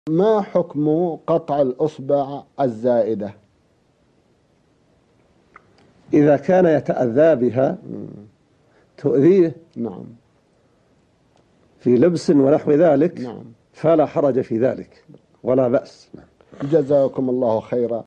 ما حكم قطع الإصبع الزائدة؟ إذا كان يتأذى بها تؤذيه نعم في لبس ونحو ذلك نعم فلا حرج في ذلك ولا بأس. جزاكم الله خيرا.